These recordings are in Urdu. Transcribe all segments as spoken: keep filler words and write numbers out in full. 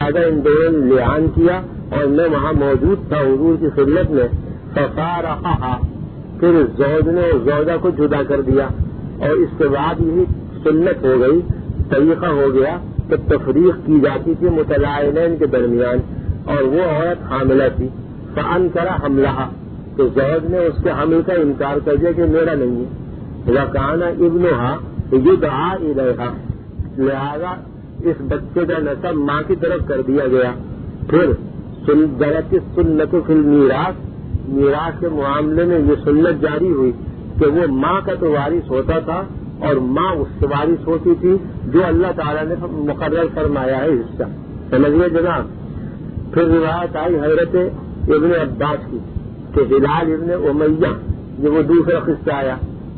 لہذا ان دونوں نے لعان کیا اور میں وہاں موجود تھا حضور کی خدمت میں. ففارقھا، پھر زوج نے زوجہ کو جدا کر دیا، اور اس کے بعد یہی سنت ہو گئی، طریقہ ہو گیا کہ تفریق کی جاتی تھی متلاعنین کے درمیان، اور وہ عورت حاملہ تھی. فانکر حملھا، تو زوج نے اس کے حمل کا انکار کر دیا کہ میرا نہیں ہے. وکان ابنھا یدعی الیھا، لہذا اس بچے کا نسب ماں کی طرف کر دیا گیا. پھر جرت السنت فی المیراث، میراث کے معاملے میں یہ سنت جاری ہوئی کہ وہ ماں کا تو وارث ہوتا تھا اور ماں اس سے وارث ہوتی تھی جو اللہ تعالیٰ نے مقرر فرمایا ہے حصہ. سمجھیے جناب. پھر روایت آئی حضرت ابن عباس کی کہ ہلال ابن امیہ، یہ وہ دوسرا قصہ آیا.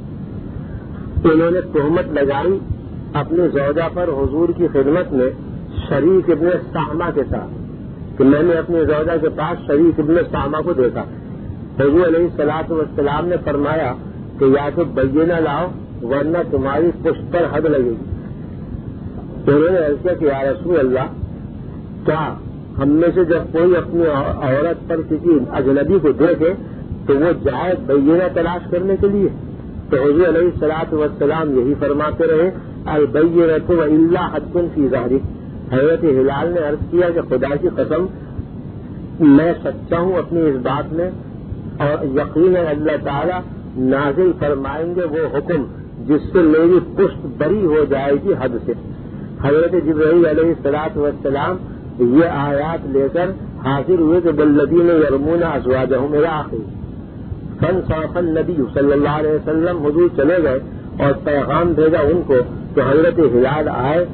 انہوں نے تہمت لگائی اپنے زوجہ پر حضور کی خدمت میں شریک ابن سہمہ کے ساتھ کہ میں نے اپنے زوجہ کے پاس شریک ابن سہمہ کو دیکھا. حضور علیہ الصلوۃ والسلام نے فرمایا کہ یا تو بینہ لاؤ ورنہ تمہاری پشت پر حد لگے گی. انہوں نے عرض کیا کہ یا رسول اللہ، کیا ہم میں سے جب کوئی اپنی عورت پر کسی اجنبی کو دیکھے تو وہ جائے بینہ تلاش کرنے کے لیے؟ تو حضور علیہ الصلوۃ والسلام یہی فرماتے رہے البینۃ والا حد فی ظاہرک. حضرت ہلال نے عرض کیا کہ خدا کی قسم میں سچا ہوں اپنی اس بات میں، اور یقین ہے اللہ تعالیٰ نازل فرمائیں گے وہ حکم جس سے میری پشت بری ہو جائے گی حد سے. حضرت جبرائیل علیہ الصلوۃ والسلام یہ آیات لے کر حاضر ہوئے کہ بالذین یرمون ازواجہم الی آخر. فانصرف النبی صلی اللہ علیہ وسلم، حضور چلے گئے اور پیغام بھیجا ان کو کہ حضرت ہلال آئے،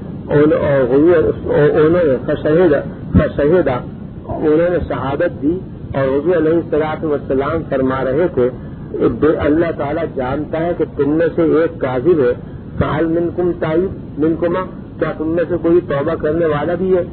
انہوں نے فشہد فشہد انہوں نے شہادت دی، اور حضور علیہ الصلوۃ والسلام فرما رہے تھے اللہ تعالیٰ جانتا ہے کہ تم میں سے ایک کاذب ہے. فہل منکم تائب منکما، کیا تم میں سے کوئی توبہ کرنے والا بھی ہے؟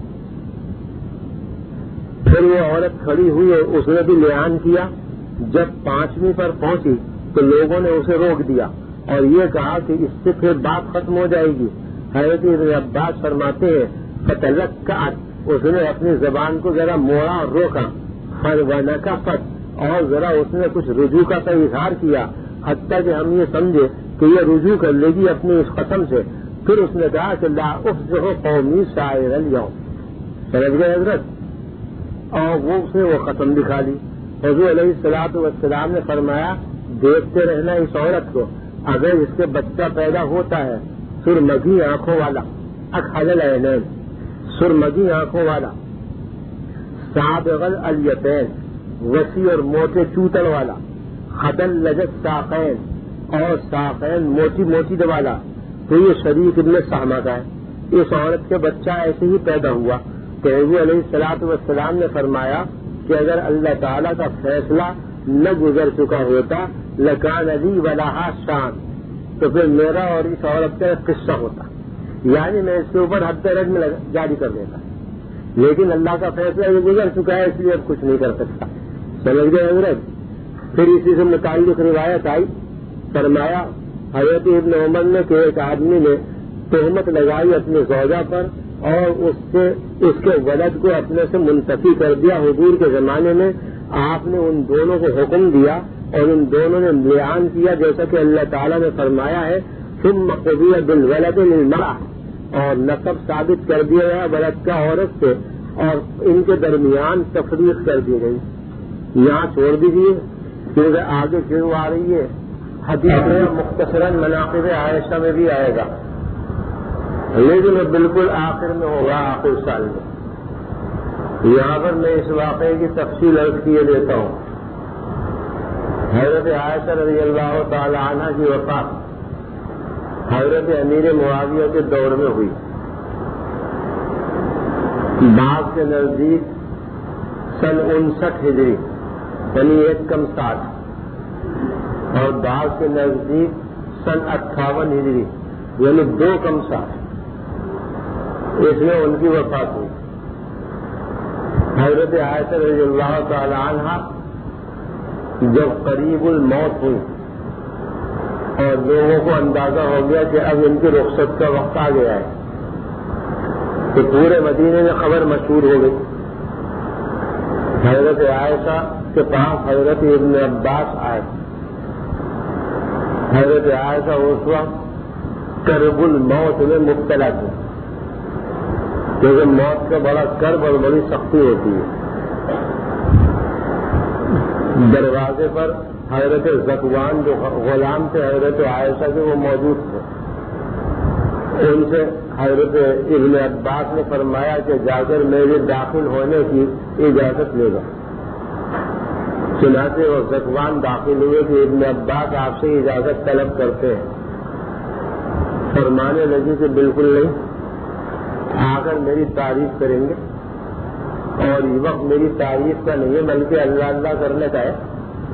پھر وہ عورت کھڑی ہوئی ہے، اس نے بھی لعان کیا. جب پانچویں پر پہنچی تو لوگوں نے اسے روک دیا اور یہ کہا کہ اس سے پھر بات ختم ہو جائے گی. حضرت ابن عباس فرماتے ہیں فتلکعت، اس نے اپنی زبان کو ذرا موڑا اور روکا. فنکفت، اور ذرا اس نے کچھ رجوع کا اظہار کیا، حتیٰ کہ ہم یہ سمجھے کہ یہ رجوع کر لے گی اپنی اس قسم سے. پھر اس نے کہا کہ لا افزح قومی سائر اليوم. سمجھ گئے حضرت؟ اور وہ اس نے وہ قسم دکھا دی. حضور علیہ الصلوۃ والسلام نے فرمایا دیکھتے رہنا اس عورت کو، اگر اس کے بچہ پیدا ہوتا ہے سرمگی آنکھوں والا، اکحل العینین، سرمگی آنکھوں والا، سابغ الیتین، وسیع اور موٹے چوتل والا، خدل لجت ساقین، اور ساقین موٹی موٹی والا، تو یہ شریک ابن سہمہ کا ہے. اس عورت کے بچہ ایسے ہی پیدا ہوا. تو حضور علیہ الصلوۃ والسلام نے فرمایا کہ اگر اللہ تعالیٰ کا فیصلہ نہ گزر چکا ہوتا لکان علی ولہا شان، تو پھر میرا اور اس عورت کا ایک قصہ ہوتا، یعنی میں اس کے اوپر حد رجم جاری کر دیتا. لیکن اللہ کا فیصلہ یہ گزر چکا ہے، اس لیے اب کچھ نہیں کر سکتا. سمجھ گئے حضرت؟ پھر اسی سے متعلق روایت آئی، فرمایا حضرت ابن عمر نے کہ ایک آدمی نے تہمت لگائی اپنے زوجہ پر اور اس سے اس کے ولد کو اپنے سے منتفی کر دیا. حضور کے زمانے میں آپ نے ان دونوں کو حکم دیا اور ان دونوں نے لعان کیا، جیسا کہ اللہ تعالیٰ نے فرمایا ہے ثم قضی بالولد للمرأة، اور نسب ثابت کر دیا گیا ولد کا عورت سے، اور ان کے درمیان تفریق کر دی گئی. یہاں چھوڑ دیجیے کیونکہ آگے شروع آ رہی ہے حدیث میں مختصراً مناقب عائشہ میں بھی آئے گا، لیکن وہ بالکل آخر میں ہوگا، آخر سال میں. یہاں پر میں اس واقعے کی تفصیل عرض کیے دیتا ہوں. حضرت عائشہ رضی اللہ تعالی عنہ کی وفات حضرت امیر معاویہ کے دور میں ہوئی. بعض کے نزدیک سن انسٹھ ہجری یعنی ایک کم ساٹھ، اور بعض کے نزدیک سن اٹھاون ہجری یعنی دو کم ساٹھ، اس میں ان کی وفات ہوئی. حضرت عائشہ رضی اللہ تعالی عنہ جب قریب الموت ہوئی اور لوگوں کو اندازہ ہو گیا کہ اب ان کی رخصت کا وقت آ گیا ہے، تو پورے مدینے میں خبر مشہور ہو گئی. حضرت عائشہ کے پاس حضرت ابن عباس آئے. حضرت عائشہ اس وقت کرب الموت میں مبتلا تھی، کیونکہ موت کا بڑا کرب اور بڑی سختی ہوتی ہے. دروازے پر حضرت زکوان جو غلام تھے حضرت عائشہ کے وہ موجود تھے. ان سے حضرت ابن عباس نے فرمایا کہ جا کر میرے داخل ہونے کی اجازت لے گا. چنانچہ وہ زکوان داخل ہوئے کہ ابن عباس آپ سے اجازت طلب کرتے ہیں. فرمانے لگی کہ بالکل نہیں، آ کر میری تعریف کریں گے، اور یہ وقت میری تعریف کا نہیں ہے بلکہ اللہ اللہ کرنے کا ہے.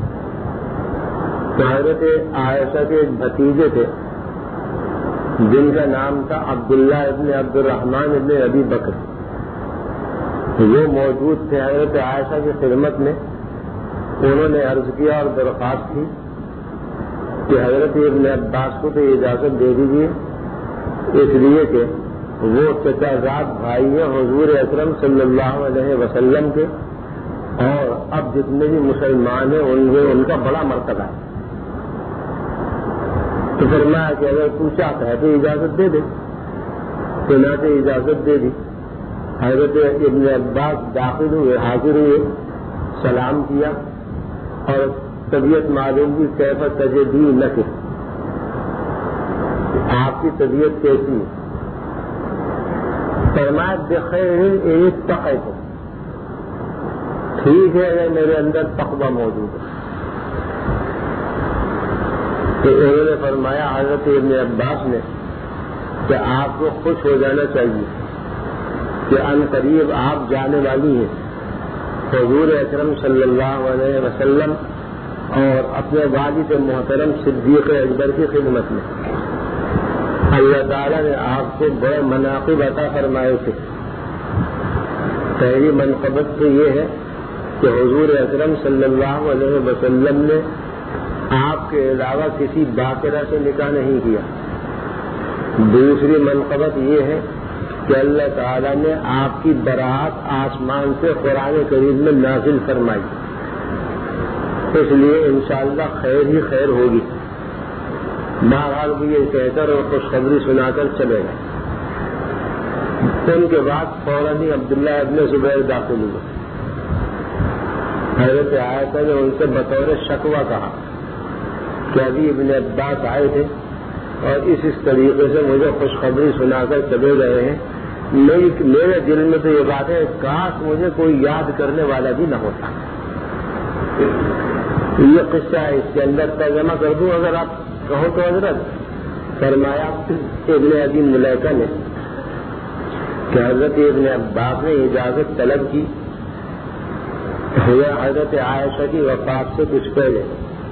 تو حضرت عائشہ کے ایک بھتیجے تھے جن کا نام تھا عبداللہ ابن عبد الرحمن ابن ابی بکر، وہ موجود تھے حضرت عائشہ کی خدمت میں. انہوں نے عرض کیا اور درخواست کی کہ حضرت ابن عباس کو تو اجازت دے دیجیے، اس لیے کہ وہ چچا زاد بھائی ہیں حضور اکرم صلی اللہ علیہ وسلم کے، اور اب جتنے بھی مسلمان ہیں ان میں ان کا بڑا مرتبہ ہے. تو فرمایا کہ اگر تو چاہتا ہے تو اجازت دے دے. چنانچہ اجازت دے دی. حضرت ابن عباس داخل ہوئے، حاضر ہوئے، سلام کیا اور طبیعت معلوم کی کیف تجدی نہ کی، آپ کی طبیعت کیسی ہے؟ فرمایا بخیر ایک تقوی کو، ٹھیک ہے اگر میرے اندر تقوی موجود ہے. تو انہوں نے فرمایا حضرت ابن عباس نے کہ آپ کو خوش ہو جانا چاہیے کہ ان قریب آپ جانے والی ہیں حضور اکرم صلی اللہ علیہ وسلم اور اپنے والد محترم صدیق اکبر کی خدمت میں. اللہ تعالیٰ نے آپ کو بڑے مناقب عطا فرمائے تھے. پہلی منقبت تو یہ ہے کہ حضور اکرم صلی اللہ علیہ وسلم نے آپ کے علاوہ کسی باقرہ سے نکاح نہیں کیا. دوسری منقبت یہ ہے کہ اللہ تعالیٰ نے آپ کی برات آسمان سے قرآن کریم میں نازل فرمائی، اس لیے انشاءاللہ خیر ہی خیر ہوگی. بہرحال وہ یہ کہہ کر اور خوشخبری سنا کر چلے گئے. ان کے بعد فوراً ہی عبداللہ ابن زبیر داخل ہوئے. حضرت عائشہ نے ان سے بطور شکوہ کہا کہ ابھی ابن عباس آئے تھے اور اس اس طریقے سے مجھے خوشخبری سنا کر چلے گئے ہیں. میری میرے دل میں تو یہ بات ہے کاش مجھے کوئی یاد کرنے والا بھی نہ ہوتا. یہ قصہ ہے، اس کے اندر ترجمہ کر دوں اگر آپ کہو تو حضرت. فرمایا ابن ابی ملیکہ نے کہ حضرت ابن عباس نے اجازت طلب کی حضرت عائشہ کی وفات سے کچھ پہلے،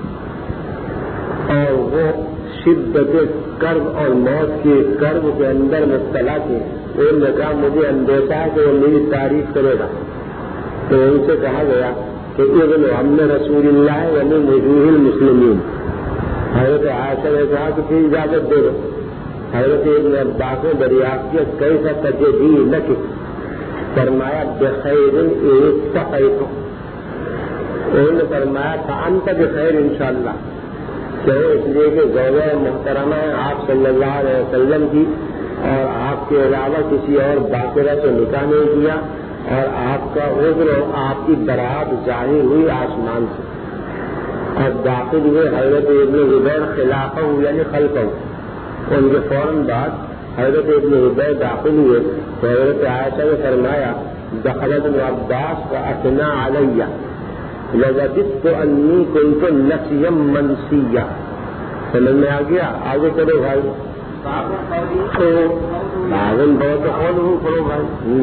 اور وہ شدت کرب اور موت کے کرب کے اندر مبتلا تھے. انہوں نے کہا مجھے اندیشہ ہے کہ وہ میری تعریف کرے گا. تو ان سے کہا گیا کہ ابن عم رسول اللہ ومن وجوہ المسلمین. حضرت عائشہ نے کہا کہ پھر اجازت دے دو. حضرت ابن عباس نے دریافت کیا کیسا تجدی نہ کی. فرمایا بخیر ایک تقیت. انہوں نے فرمایا تھا انت بخیر انشاءاللہ، کہ اس لیے کہ زوجہ محترمہ ہے آپ صلی اللہ علیہ وسلم کی، اور آپ کے علاوہ کسی اور باقرہ سے نکاح نہیں کیا، اور آپ کا عذر اور آپ کی برات ظاہر ہوئی آسمان سے. اور داخل ہوئے حضرت ابن زبیر خلافہ یعنی خلفہ. ان کے فوراً بعد حضرت ابن زبیر داخل ہوئے تو حضرت عائشہ نے فرمایا دخلت ابن عباس فاثنى علیہ لوجدت انی کنت نسیا منسیا. سمجھ میں آ گیا؟ آگے چلو بھائی. باغن بہت قول ہوں کرو بھائی.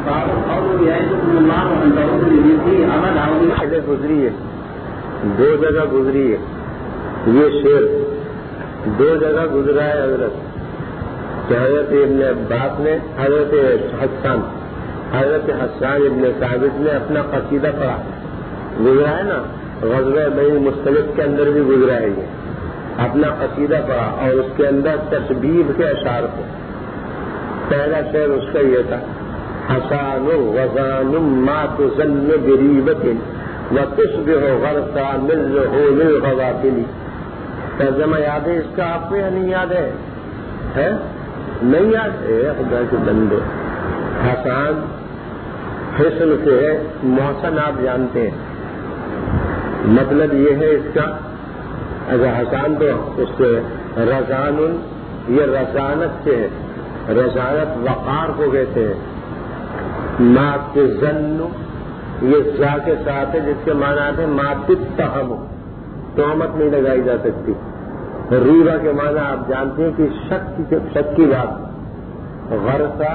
پہلے گزری ہے، دو جگہ گزری ہے یہ شعر، دو جگہ گزرا ہے حضرت. کہ حضرت ابن عباس نے حضرت حسان حضرت حسان ابن ثابت نے اپنا قصیدہ پڑھا. گزرا ہے نا، غزوہ بنی مختلف کے اندر بھی گزرا ہے یہ. اپنا قصیدہ پڑھا اور اس کے اندر تشبیب کے اشعار تھے. پہلا شعر اس کا یہ تھا، حسان غزان ما تظن بریبت وتصبح غرسا من رحول الغوافل. ترجمہ یاد ہے اس کا آپ کو یا نہیں یاد ہے؟ ہے نہیں یاد ہے؟ خدا کے بندے، حسان حسن سے ہے، محسن آپ جانتے ہیں، مطلب یہ ہے اس کا اگر حسان تو اس سے رضان، یہ رضانت سے ہے، رضانت وقار کو کہتے ہیں. ما تظن یہ زا کے ساتھ ہے جس کے معنی آتے ہیں ما تتہم، تہمت نہیں لگائی جا سکتی. ریبا کے معنی آپ جانتے ہیں کہ شک کی شک کی بات. غرسہ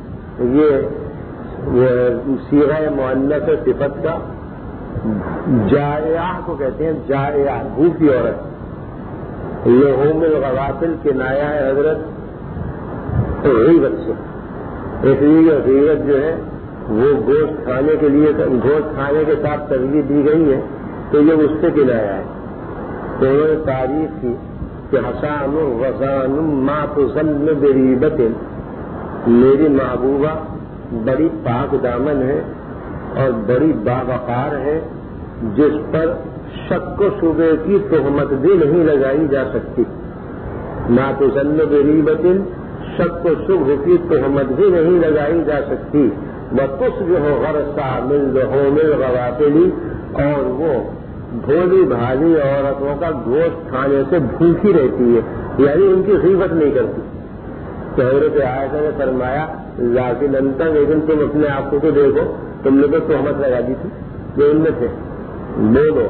یہ صیغہ مؤنث صفت کا، جائعہ کو کہتے ہیں، جائعہ بھوکی عورت. لحوم الغوافل کنایا ہے حضرت غیبت سے، اس لیے غیبت جو ہے وہ گوشت کھانے کے لیے گوشت کھانے کے ساتھ ترغیب دی گئی ہے تو یہ اس سے کنایا ہے. تو انہوں نے تعریف کی کہ حسان غزان ما تظن بریبت، میری محبوبہ بڑی پاک دامن ہے اور بڑی باوقار ہے جس پر شک و شبے کی تہمت بھی نہیں لگائی جا سکتی. ما تظن بریبت، شک و شبہ کی تہمت بھی نہیں لگائی جا سکتی. وتصبح غرسا من لحوم الغوافل، اور وہ بھولی بھالی عورتوں کا گوشت کھانے سے بھوکی رہتی ہے، یعنی ان کی غیبت نہیں کرتی. تو حضرت عائشہ نے فرمایا لیکن انتا، لیکن تم اپنے آپ کو تو دیکھو، تم نے تو تہمت لگا دی تھی جو ان میں تھے. بولو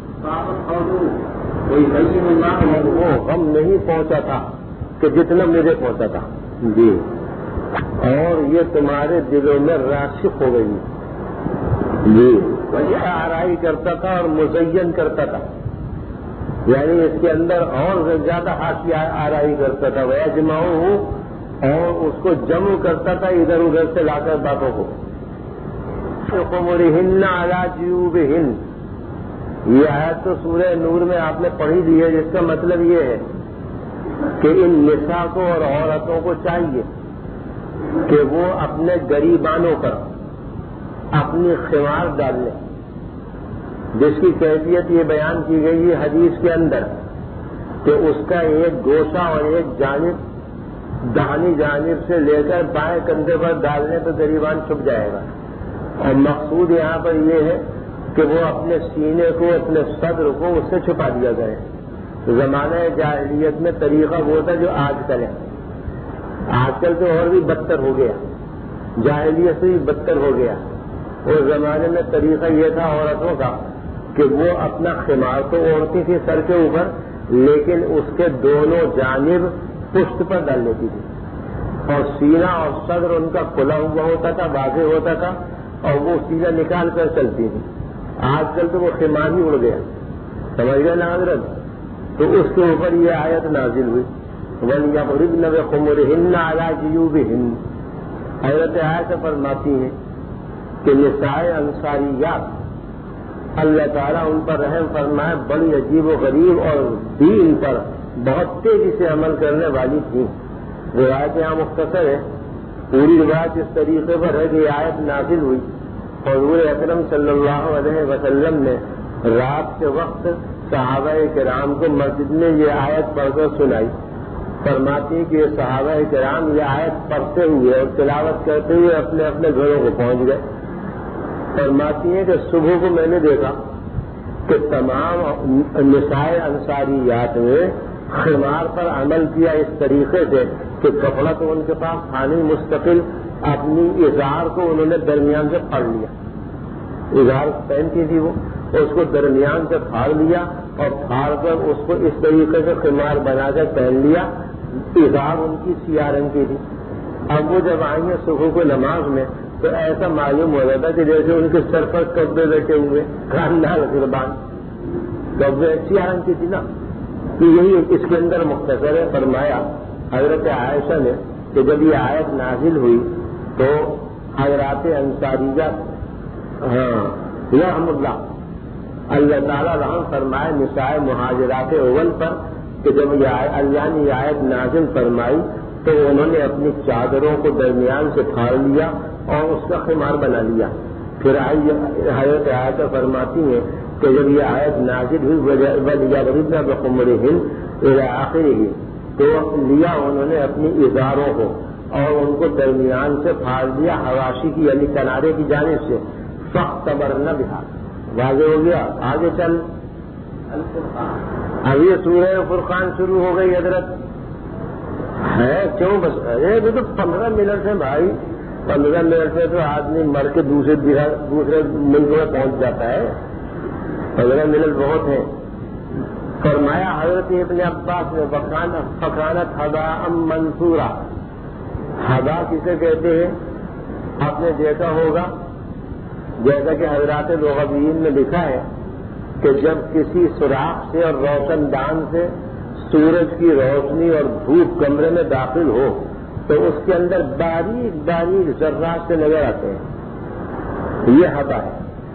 وہ غم نہیں پہنچا تھا کہ جتنا مجھے پہنچا تھا. جی، اور یہ تمہارے دلوں میں راسخ ہو گئی. جی، وجہ آرائی کرتا تھا اور مزین کرتا تھا، یعنی اس کے اندر اور زیادہ حاشیہ آرائی کرتا تھا. وہ جماؤں ہوں اور اس کو جمع کرتا تھا ادھر ادھر سے لا کر باتوں کو. قمرہن علی جیوبہن، یہ آیت تو سورہ نور میں آپ نے پڑھی دی ہے، جس کا مطلب یہ ہے کہ ان نساء کو اور عورتوں کو چاہیے کہ وہ اپنے گریبانوں پر اپنی خمار ڈال لیں، جس کی کیفیت یہ بیان کی گئی ہے حدیث کے اندر کہ اس کا ایک گوشہ اور ایک جانب داہنی جانب سے لے کر بائیں کندھے پر ڈالنے تو گریبان چھپ جائے گا. اور مقصود یہاں پر یہ ہے کہ وہ اپنے سینے کو، اپنے صدر کو اس سے چھپا دیا گئے. زمانہ جاہلیت میں طریقہ وہ تھا جو آج کل ہے. آج کل تو اور بھی بدتر ہو گیا، جاہلیت سے بھی بدتر ہو گیا. اس زمانے میں طریقہ یہ تھا عورتوں کا کہ وہ اپنا خمار تو اوڑھتی تھی سر کے اوپر، لیکن اس کے دونوں جانب پشت پر ڈال لیتی تھی، اور سینہ اور صدر ان کا کھلا ہوا ہوتا تھا، واضح ہوتا تھا، اور وہ سیدھا نکال کر چلتی تھی. آج کل تو وہ خمار ہی اڑ گیا، سمجھ گئے نا حضرت؟ تو اس کے اوپر یہ آیت نازل ہوئی، وَلْيَضْرِبْنَ بِخُمُرِهِنَّ عَلَى جِيُوبِهِنَّ. حضرت عائشہ فرماتی ہیں کہ نساء انصاریات اللہ تعالیٰ ان پر رحم فرمائے بڑی عجیب و غریب اور دین پر بہت تیزی سے عمل کرنے والی تھیں. روایت یہاں مختصر ہے، پوری روایت اس طریقے پر ہے کہ یہ آیت نازل ہوئی. حضور اکرم صلی اللہ علیہ وسلم نے رات کے وقت صحابہ کرام کو مسجد میں یہ آیت پڑھ کر سنائی. فرماتی ہیں کہ یہ صحابہ کرام یہ آیت پڑھتے ہوئے اور تلاوت کرتے ہوئے اپنے اپنے گھروں کو پہنچ گئے. فرماتی ہیں کہ صبح کو میں نے دیکھا کہ تمام نساء انصاریات میں خمار پر عمل کیا اس طریقے سے کہ کپڑا تو ان کے پاس تھا نہیں مستقل، اپنی اظہار کو انہوں نے درمیان سے پھاڑ لیا. اظہار پہنتی تھی وہ، اس کو درمیان سے پھاڑ لیا اور پھاڑ کر اس کو اس طریقے سے خمار بنا کر پہن لیا. اظہار ان کی سیاہ رنگ کی تھی. اب وہ جب آئی ہیں صبح کو نماز میں تو ایسا معلوم ہو رہا تھا کہ جیسے ان کے سر پر کبے بیٹھے ہوئے، خاندان قربان کبے سیاہ رنگ کی تھی نا. کہ یہی اس کے اندر مختصر ہے. فرمایا حضرت عائشہ نے کہ جب یہ آیت نازل ہوئی تو حضرات انصاریہ ہاں رحم اللہ اللہ تعالیٰ رحم فرمائے نساء مہاجرات اول پر کہ جب یہ اللہ نے یہ آیت نازل فرمائی تو انہوں نے اپنی چادروں کو درمیان سے پھاڑ لیا اور اس کا خمار بنا لیا. پھر حضرت عائشہ فرماتی ہیں کہ جب یہ آیت نازل ہوئی وَلْيَضْرِبْنَ بِخُمُرِهِنَّ إِلَىٰ آخِرِهِ تو لیا انہوں نے اپنی ازاروں کو اور ان کو درمیان سے پھاڑ دیا حواشی کی یعنی کنارے کی جانب سے. فَاخْتَبَرْنَ بِهَا واضح ہو گیا. آگے چل اب یہ سورہ فرقان شروع ہو گئی حضرت ہے کیوں بس ارے تو پندرہ منٹ ہے بھائی. پندرہ منٹ سے تو آدمی مر کے دوسرے دوسرے ملک میں پہنچ جاتا ہے. پندرہ منٹ بہت ہیں. فرمایا حضرت ابن عباس نے فکانت ہباء منثورا. ہبا کسے کہتے ہیں آپ نے دیکھا ہوگا جیسا کہ حضرات لغویین میں لکھا ہے کہ جب کسی سوراخ سے اور روشن دان سے سورج کی روشنی اور دھوپ کمرے میں داخل ہو تو اس کے اندر باریک باریک ذرات سے نظر آتے ہیں. یہ ہبا ہے.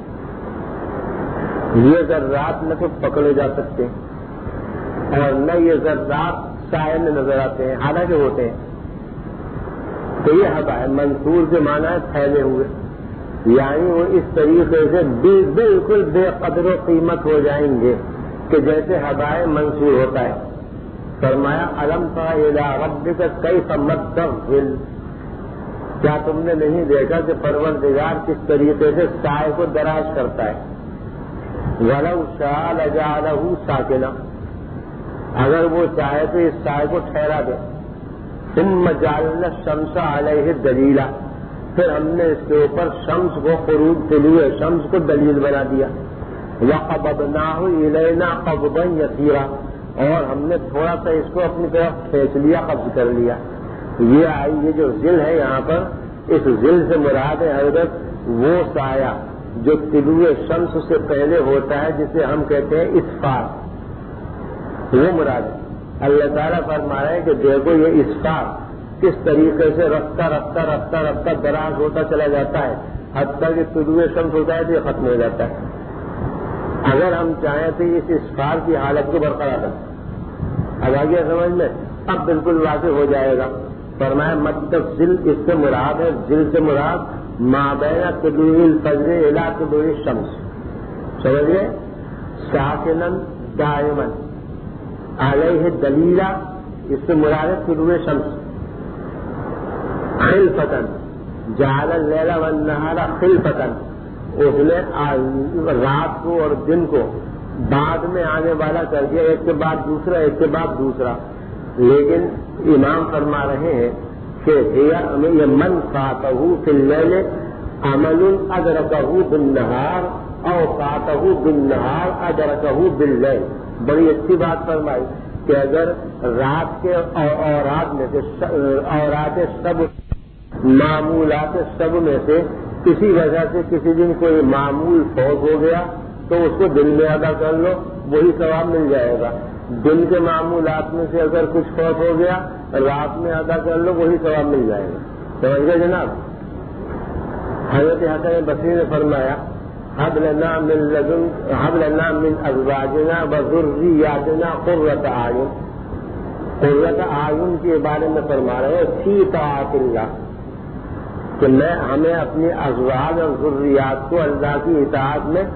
یہ ذرات نہ تو پکڑے جا سکتے اور نہ یہ ذرات سائے میں نظر آتے ہیں حالانکہ ہوتے ہیں. تو یہ ہبا ہے. منصور سے مانا ہے پھیلے ہوئے یعنی وہ اس طریقے سے بالکل بے قدر و قیمت ہو جائیں گے کہ جیسے ہوائے منصور ہوتا ہے. فرمایا الم تر الی ربک کیف مد الظل. کیا تم نے نہیں دیکھا کہ پروردگار کس طریقے سے سائے کو دراز کرتا ہے. ولو شاء لجعلہ ساکنا اگر وہ چاہے تو اس سائے کو ٹھہرا دے. ثم جعلنا الشمس علیہ دلیلا پھر ہم نے اس کے اوپر شمس کو خروج طلوع شمس کو دلیل بنا دیا. وقبضناہ الینا قبضا یسیرا اور ہم نے تھوڑا سا اس کو اپنی طرف کھینچ لیا قبض کر لیا. یہ آئی یہ جو ذل ہے یہاں پر اس ذل سے مراد ہے حضرت وہ سایہ جو طلوع شمس سے پہلے ہوتا ہے جسے ہم کہتے ہیں اسفار. وہ مراد ہے. اللہ تعالیٰ فرما رہے ہیں کہ دیکھو یہ اسفار کس طریقے سے رفتہ رفتہ رفتہ رفتہ دراز ہوتا چلا جاتا ہے حتیٰ کہ طلوع شمس ہوتا ہے تو یہ ختم ہو جاتا ہے. اگر ہم چاہیں تو اس اسفار کی حالت کو برقرار رکھیں. اب آگے سمجھ میں اب بالکل واضح ہو جائے گا. فرمایا مطلب ذل اس سے مراد ہے ذل سے مراد مابین طلوع الفجر الی طلوع الشمس. سمجھے ساکنن دائمن علیہ دلیلا اس سے مراد ہے طلوع شمس. خلفتن جعل اللیل والنہار خلفتن اس نے رات کو اور دن کو بعد میں آنے والا کر دیا ایک کے بعد دوسرا ایک کے بعد دوسرا. لیکن امام فرما رہے ہیں کہ یہ من فاتہ فی اللیل عمل ادرکہ بالنہار او فاتہ بالنہار ادرکہ باللیل. بڑی اچھی بات فرمائی کہ اگر رات کے اورات میں سے اورات سب معمولات سب میں سے کسی وجہ سے کسی دن کوئی معمول فوت ہو گیا تو اس کو دن میں ادا کر لو وہی ثواب مل جائے گا. دن کے معمولات میں سے اگر کچھ فوت ہو گیا رات میں ادا کر لو وہی ثواب مل جائے گا. سمجھ گئے جناب. حضرت حسن بصری نے فرمایا هب لنا من لدن هب لنا من ازواجنا وذرياتنا قرة اعين. قرة اعین کے بارے میں فرما رہے ہیں فی طاعت اللہ کہ میں ہمیں اپنی ازواج اور ذریات کو اللہ کی اطاعت میں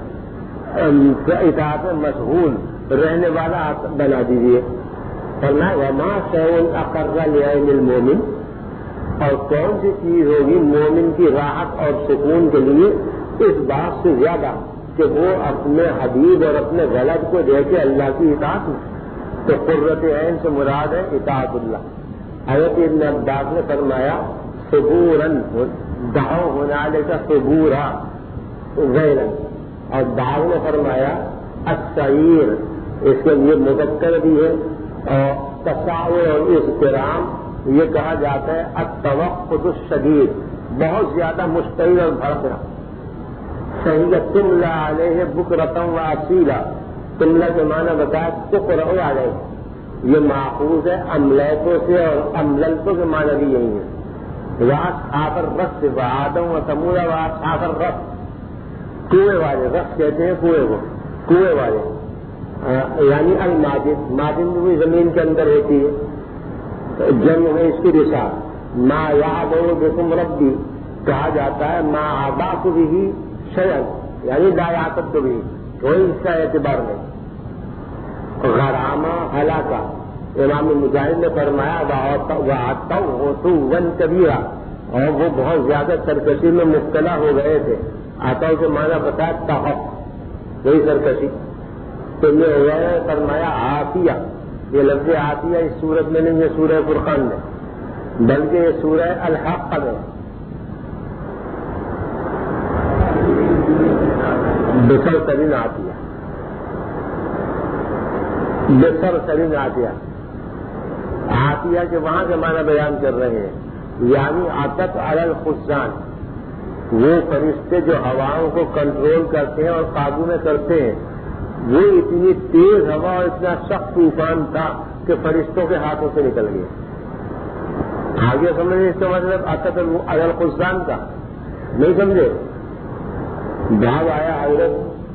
اطاعت میں مشغول رہنے والا بنا دیجیے. فرمایا وما شیء اقر لعین المومن اور کون سی چیز ہوگی مومن کی راحت اور سکون کے لیے اس بات سے زیادہ کہ وہ اپنے حبیب اور اپنے غلط کو دیکھے اللہ کی اطاعت میں. تو قرۃ عین سے مراد ہے اطاعت اللہ. حضرت ابن عباس نے فرمایا صبوراً دعو ہنالک صبورا غیرن اور بعض نے فرمایا السعیر اس کے لیے مذکر بھی ہے اور تصاور اور احترام یہ کہا جاتا ہے التوقد الشدید بہت زیادہ مشتعل اور بھڑکنا. صحیح تملا علیہ بکرتم و اصیلا. تملا کے معنی بتایا تقرأ علیہ یہ ماخوذ ہے املیتوں سے اور امللتوں کے معنی بھی یہی ہے. واصحاب الرس و آدم و ثمود و اصحاب الرس کنویں والے رس کہتے ہیں کنویں کو کنویں والے یعنی الماجد. ماجد بھی زمین کے اندر ہوتی ہے جمع ہے اس کی رسال ما یعبد بکم ربی کہا جاتا ہے ما عباس بھی شیئن یعنی لا یعتد بھی کوئی اس کا اعتبار نہیں. غرامہ ہلاکا امام مجاہد نے فرمایا وَعَتَوْا کبیرہ اور وہ بہت زیادہ سرکشی میں مبتلا ہو گئے تھے. آتا کے معنی بتایا تحق وہی سرکشی. تو یہ ہوا ہے فرمایا عافیہ. یہ لفظ عافیہ اس سورت میں نہیں ہے سورہ فرقان میں بلکہ یہ سورہ الحق میں بسر سرین عافیہ بسر سرین عافیہ عافیہ کے وہاں کے معنی بیان کر رہے ہیں یعنی عطت علی الخزان وہ فرشتے جو ہواؤں کو کنٹرول کرتے ہیں اور قابو میں کرتے ہیں وہ اتنی تیز ہوا اور اتنا سخت طوفان تھا کہ فرشتوں کے ہاتھوں سے نکل گئے. آگے سمجھے اس کا مطلب عطت علی الخزان کا نہیں سمجھے. بھاگ آیا حضرت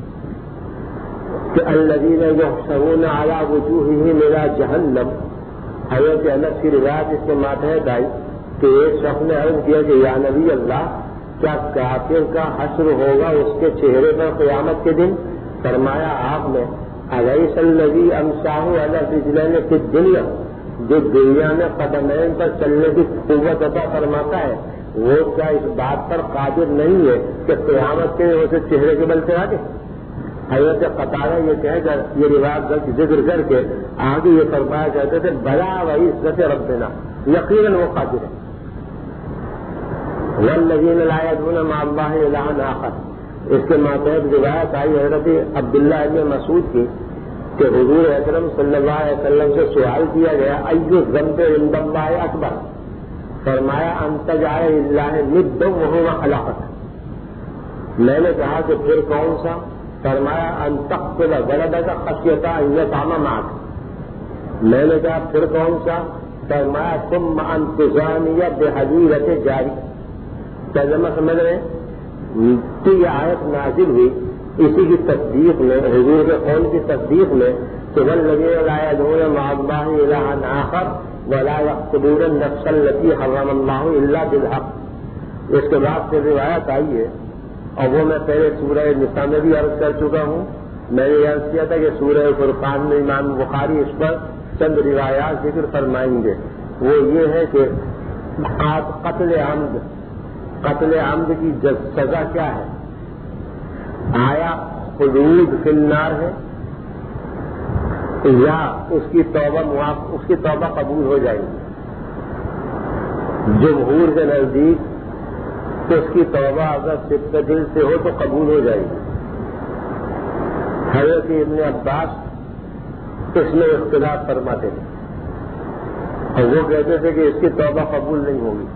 کہ الذین یحشرون علی وجوہہم الی جہنم. حضرت انس کی روایت اس کے ماتحت آئی کہ ایک شخص نے عرض کیا کہ یا نبی اللہ کیا کافر کا حشر ہوگا اس کے چہرے پر قیامت کے دن؟ فرمایا آپ نے الیس الذی امساہ علی رجلین فی الدنیا جو دنیا میں قدمین پر چلنے کی قوت عطا فرماتا ہے وہ کیا اس بات پر قادر نہیں ہے کہ قیامت کے اسے چہرے کے بل سے آگے. حضرت قتادہ یہ کہہ کر یہ روایت ذکر کر کے آگے یہ فرمایا کہتے تھے بلا و عزت ربنا یقیناً وہ قادر ہے. والذین لا یدعون مع اللہ الہا آخر. اس کے ماتحت روایت آئی حضرت عبداللہ ابن مسعود کی کہ حضور اکرم صلی اللہ علیہ وسلم سے سوال کیا گیا ایو ذنب عند اللہ اکبر. فرمایا ان تجعل للہ ندا وہو خلقک. میں نے کہا کہ پھر کون سا؟ فرمایا ان تقتل ولدک خشیۃ ان یطعم معک. میں نے کہا پھر کون سا؟ فرمایا ثم ان تزانی بحجیرۃ جاری. ترجمہ سمجھ رہے ہیں؟ تو یہ آیت نازل ہوئی اسی کی تصدیق میں حضور کے قول کی تصدیق میں کہ والذین لا یدعون مع اللہ الہا آخر ولا یقتلون النفس التی حرم اللہ الا بالحق. اس کے بعد سے روایت آئی ہے اور وہ میں پہلے سورہ نساء میں بھی عرض کر چکا ہوں. میں نے عرض کیا تھا کہ سورہ فرقان میں امام بخاری اس پر چند روایات ذکر فرمائیں گے. وہ یہ ہے کہ قتل عمد قتل عمد کی سزا کیا ہے؟ آیا خلود فی النار ہے یا اس کی توبہ معاف اس کی توبہ قبول ہو جائے گی؟ جمہور کے نزدیک تو اس کی توبہ اگر صدق دل سے ہو تو قبول ہو جائے گی. حضرت ابن عباس اس میں اختلاف فرماتے تھے اور وہ کہتے تھے کہ اس کی توبہ قبول نہیں ہوگی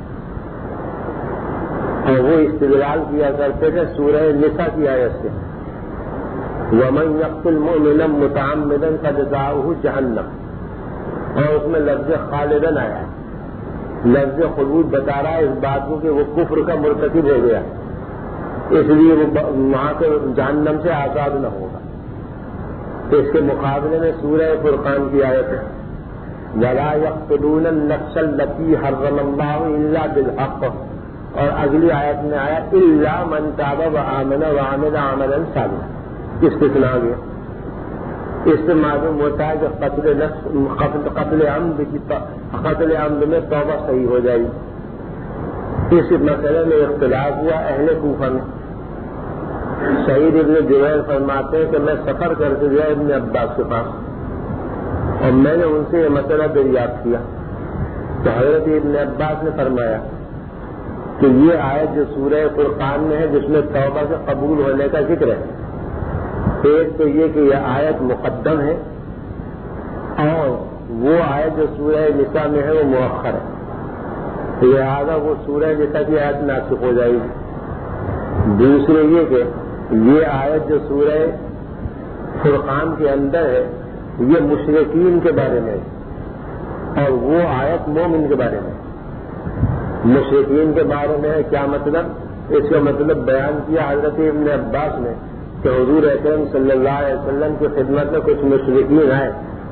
اور وہ استدلال کیا کرتے تھے سورہ نساء کی آیت سے وَمَن يَقْتُلْ مُؤْمِنًا مُتَعَمِّدًا فَجَزَاؤُهُ جَهَنَّمُ. اور اس میں لفظ خالدن آیا ہے. لفظ خلود بتا رہا ہے اس بات کو کہ وہ کفر کا مرتکب ہو گیا اس لیے وہ وہاں سے جہنم سے آزاد نہ ہوگا. تو اس کے مقابلے میں سورہ فرقان کی آیت ہے وَلَا يَقْتُلُونَ النَّفْسَ الَّتِي حَرَّمَ اللَّهُ إِلَّا بِالْحَقِّ. اور اگلی آیت میں آیا اِلَّا مَن تَابَ وَآمَنَ وَعَمِلَ عَمَلًا صَالِحًا. کس کو سنا گیا؟ اس سے معلوم ہوتا ہے کہ قتل نفس قتل عمد کی قتل عمد میں توبہ صحیح ہو جائے گی. اس مسئلے میں اختلاف ہوا اہل کوفہ میں. سعید ابن جبیر فرماتے ہیں کہ میں سفر کر کے گیا ابن عباس کے پاس اور میں نے ان سے یہ مسئلہ دریافت کیا تو حضرت ابن عباس نے فرمایا کہ یہ آیت جو سورہ فرقان میں ہے جس میں توبہ سے قبول ہونے کا ذکر ہے ایک تو یہ کہ یہ آیت مقدم ہے اور وہ آیت جو سورہ نساء میں ہے وہ مؤخر ہے. لہٰذا وہ سورہ نساء کی آیت ناسخ ہو جائے گی. دوسرے یہ کہ یہ آیت جو سورہ فرقان کے اندر ہے یہ مشرکین کے بارے میں ہے اور وہ آیت مومن کے بارے میں. مشرکین کے بارے میں ہے کیا مطلب؟ اس کا مطلب بیان کیا حضرت ابن عباس نے کہ حضور اکرم صلی اللہ علیہ وسلم کی خدمت میں کچھ مشرکین آئے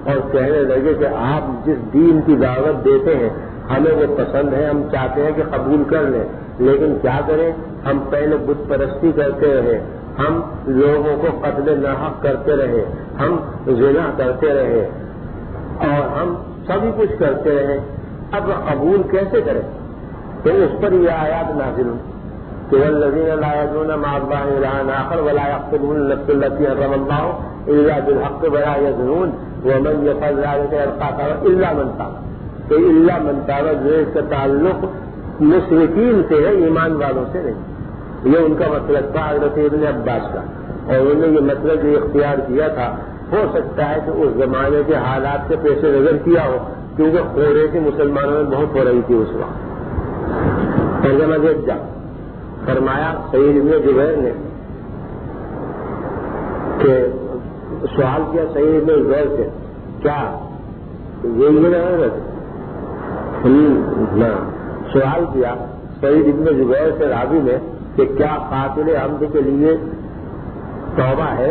اور کہنے لگے کہ آپ جس دین کی دعوت دیتے ہیں ہمیں وہ پسند ہے، ہم چاہتے ہیں کہ قبول کر لیں، لیکن کیا کریں، ہم پہلے بت پرستی کرتے رہے، ہم لوگوں کو قتل ناحق کرتے رہے، ہم زنا کرتے رہے اور ہم سبھی کچھ کرتے رہے، اب قبول کیسے کریں؟ تو اس پر یہ آیات نازل ہوئی کہ والذین لا یدعون مع اللہ الہا آخر ولا یقتلون النفس التي حرم اللہ الا بالحق ولا یزنون ومن یفعل ذلک یلقى اثاما الا من تاب، کہ الا من تاب جو اس کا تعلق مشرکین سے ہے، ایمان والوں سے نہیں۔ یہ ان کا مسلک تھا حضرت ابن عباس کا، اور انہوں نے یہ مسلک جو اختیار کیا تھا، ہو سکتا ہے کہ اس زمانے کے حالات سے پیش نظر کیا ہو، کیونکہ خورے سے مسلمانوں میں بہت ہو رہی تھی اس وقت۔ ترجمہ دیکھ جا فرمایا سعید ابن جبیر نے کہ سوال کیا سعید ابن جبیر سے، کیا یہی نہ سوال کیا سعید ابن جبیر سے راوی نے کہ کیا قاتل عمد کے لیے توبہ ہے؟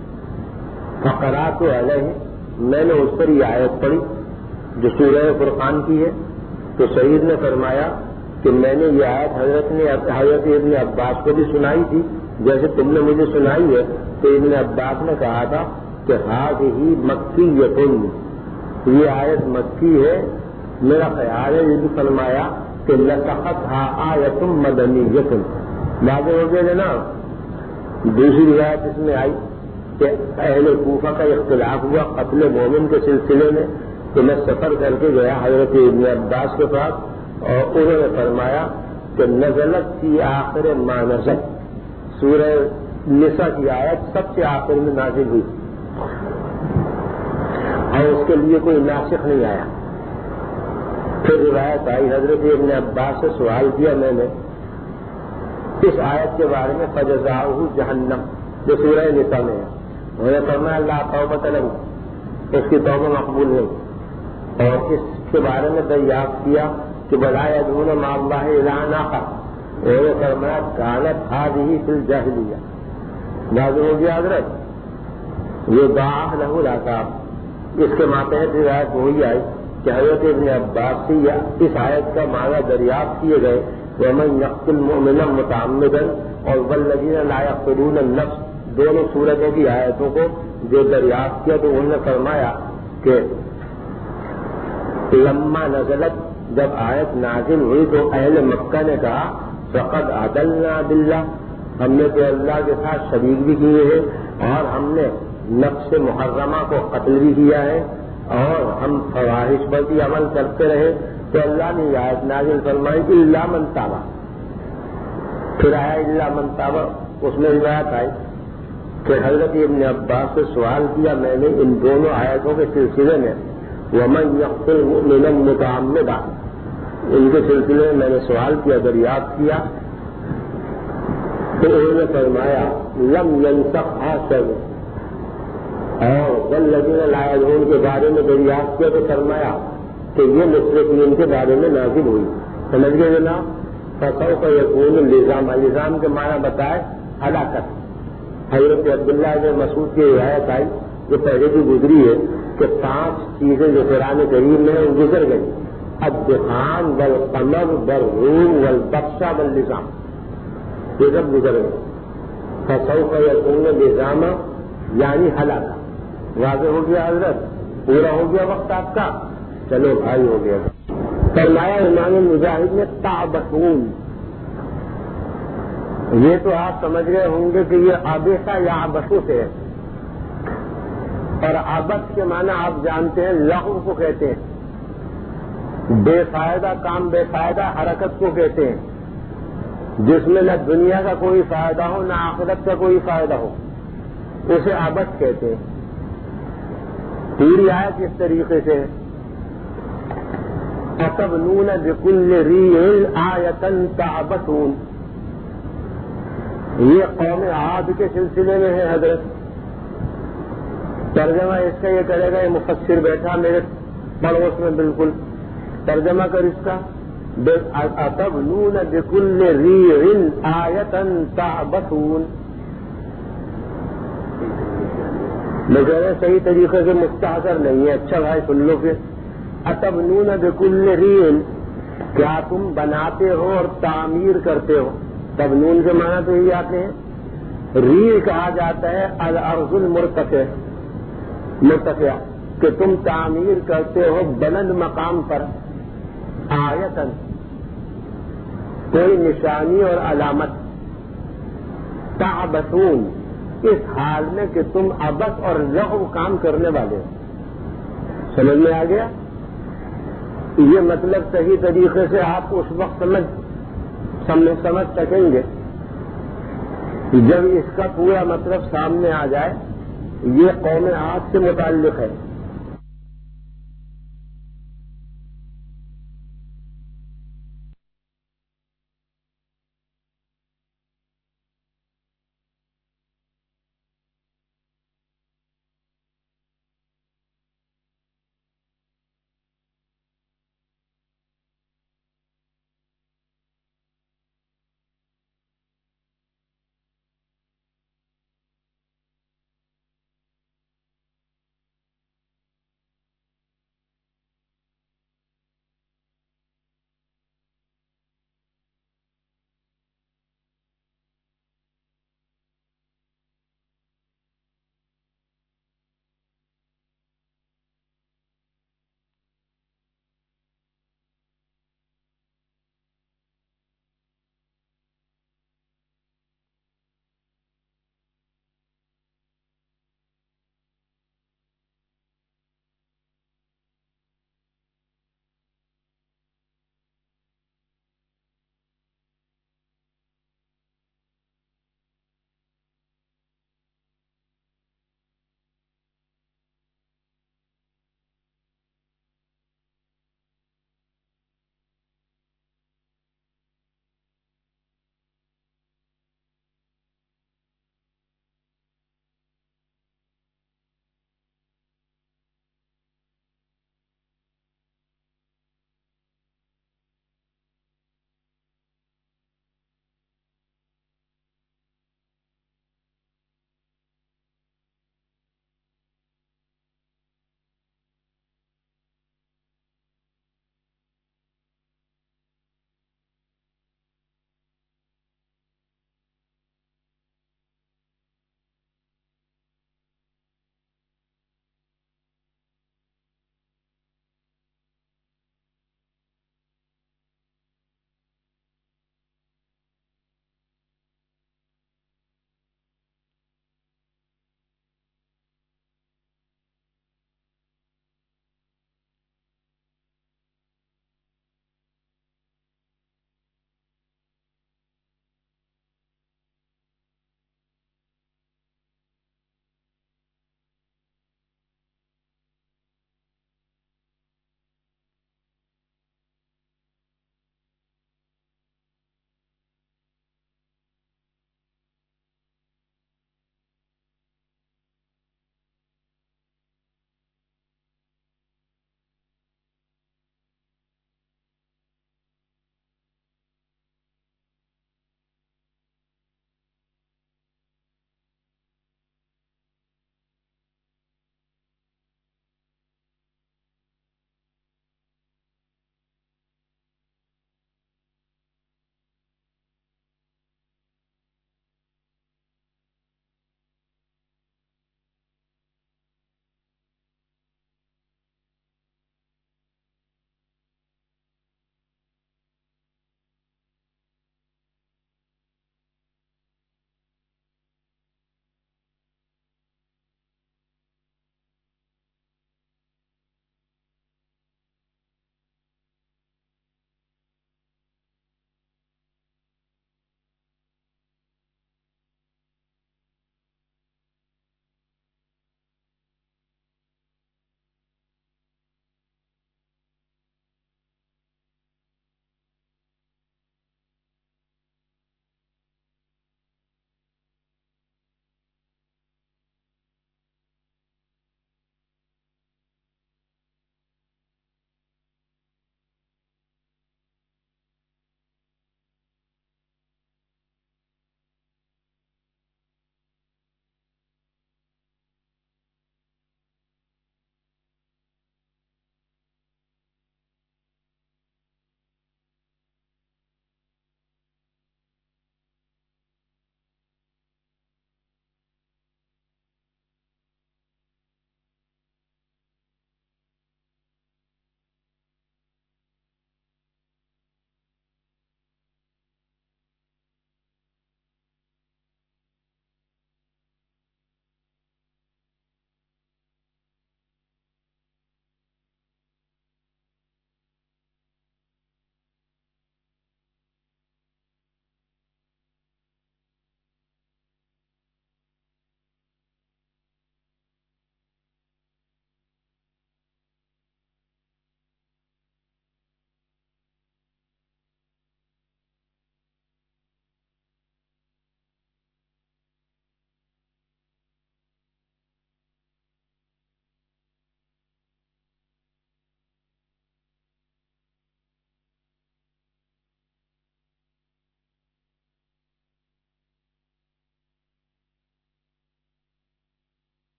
فقرات علیہ، میں نے اس پر یہ آیت پڑھی جو سورہ فرقان کی ہے، تو سعید نے فرمایا کہ میں نے یہ آیت حضرت نے حضرت ابن عباس کو بھی سنائی تھی جیسے تم نے مجھے سنائی ہے، تو ابن عباس نے کہا تھا کہ ہذہ مکیۃ، یہ آیت مکی ہے۔ میرا خیال ہے یہ بھی فرمایا کہ لسقطھا آیۃ مدنیۃ، واضح ہو گیا جناب۔ دوسری روایت اس میں آئی کہ اہل کوفہ کا اختلاف ہوا قتل مومن کے سلسلے میں، تو میں سفر کر کے گیا حضرت ابن عباس کے پاس، اور انہوں نے فرمایا کہ نزلت کی آخر ما نزل، سورہ نساء کی آیت سب سے آخر میں نازل ہوئی اور اس کے لیے کوئی ناسخ نہیں آیا۔ پھر روایت آئی حضرت ابن عباس سے سوال کیا میں نے اس آیت کے بارے میں، فجزاؤہ جہنم، جو سورہ نساء میں ہے، انہوں نے فرمایا اللہ توبۃ لہ، اس کی توبہ مقبول نہیں، اور اس کے بارے میں دریافت کیا کہ ولا یدعون مع اللہ الہا آخر، انہوں نے فرمایا کانت ہذہ فی الجاہلیہ، واضح ہو گیا حضرت، یہ ضاعف لہ العذاب۔ اس کے ماتحت روایت وہی آئی کہ حضرت ابن عباس سے اس آیت کا معنی دریافت کیے گئے، ومن یقتل مؤمنا متعمدا اور والذین لا یقتلون النفس، دونوں صورتوں کی آیتوں کو جو دریافت کیا تو انہوں نے فرمایا کہ لما نزلت، جب آیت نازل ہوئی تو اہل مکہ نے کہا فقد عدلنا باللہ، ہم نے تو اللہ کے ساتھ شریک بھی کیے ہیں اور ہم نے نفس محرمہ کو قتل بھی کیا ہے اور ہم فواحش پر بھی عمل کرتے رہے، تو اللہ نے یہ آیت نازل فرمائی الا من تاب، پھر آیا الا من تاب۔ اس میں روایت آئی کہ حضرت ابن عباس سے سوال کیا میں نے ان دونوں آیتوں کے سلسلے میں، ومن یقتل مؤمنا متعمدا، ان کے سلسلے میں میں نے سوال کیا، دریافت کیا، تو انہوں نے فرمایا لم ینسخھا شیء، اور والذین لا یدعون کے بارے میں دریافت کیا تو فرمایا کہ یہ مشرکین کے بارے میں نازل ہوئی۔ سمجھ گئے جناب؟ فسوف یکون لزام، لزام کے معنی بتائے ہلاکت۔ حضرت عبداللہ بن مسعود کی روایت آئی جو پہلے بھی گزری ہے کہ پانچ چیزیں جو قرآن کریم میں وہ گزر گئی، الدخان والقمر والروم والبطش واللزام، یہ سب گزر گئے۔ فسوف یکون لزام یعنی ہلاکت۔ واضح ہو گیا حضرت؟ پورا ہو گیا وقت آپ کا؟ چلو بھائی ہو گیا۔ فرمایا امام مجاہد نے تعبثون، یہ تو آپ سمجھ گئے ہوں گے کہ یہ عبث یا عبث سے ہے، اور عبث کے معنی آپ جانتے ہیں لغو کو کہتے ہیں، بے فائدہ کام، بے فائدہ حرکت کو کہتے ہیں، جس میں نہ دنیا کا کوئی فائدہ ہو نہ آخرت کا کوئی فائدہ ہو، اسے عبث کہتے ہیں۔ پوری آیت اس طریقے سے أَتَبْنُونَ بِكُلِّ رِيعٍ آیَةً تَعْبَثُونَ، یہ قوم عاد کے سلسلے میں ہے حضرت۔ ترجمہ اس کا یہ کرے گا، یہ مفسر بیٹھا میرے پڑوس میں، بالکل ترجمہ کر اس کا، أَتَبْنُونَ بِكُلِّ رِيعٍ آیَةً تَعْبَثُونَ، لیکن صحیح طریقے سے مختصر نہیں ہے. اچھا بھائی سن لو پھر. اتبنون بکل ریل، کیا تم بناتے ہو اور تعمیر کرتے ہو. تبنون کے معنی تو یہی آتے ہیں. ریل کہا جاتا ہے الارض المرتفع، مرتفع، کہ تم تعمیر کرتے ہو بلند مقام پر. آیتن، کوئی نشانی اور علامت. تعبثون، اس حال میں کہ تم عبث اور لغو کام کرنے والے ہو. سمجھ میں آ گیا؟ یہ مطلب صحیح طریقے سے آپ اس وقت سمجھ سمجھ سکیں گے جب اس کا پورا مطلب سامنے آ جائے. یہ قوم عاد سے متعلق ہے.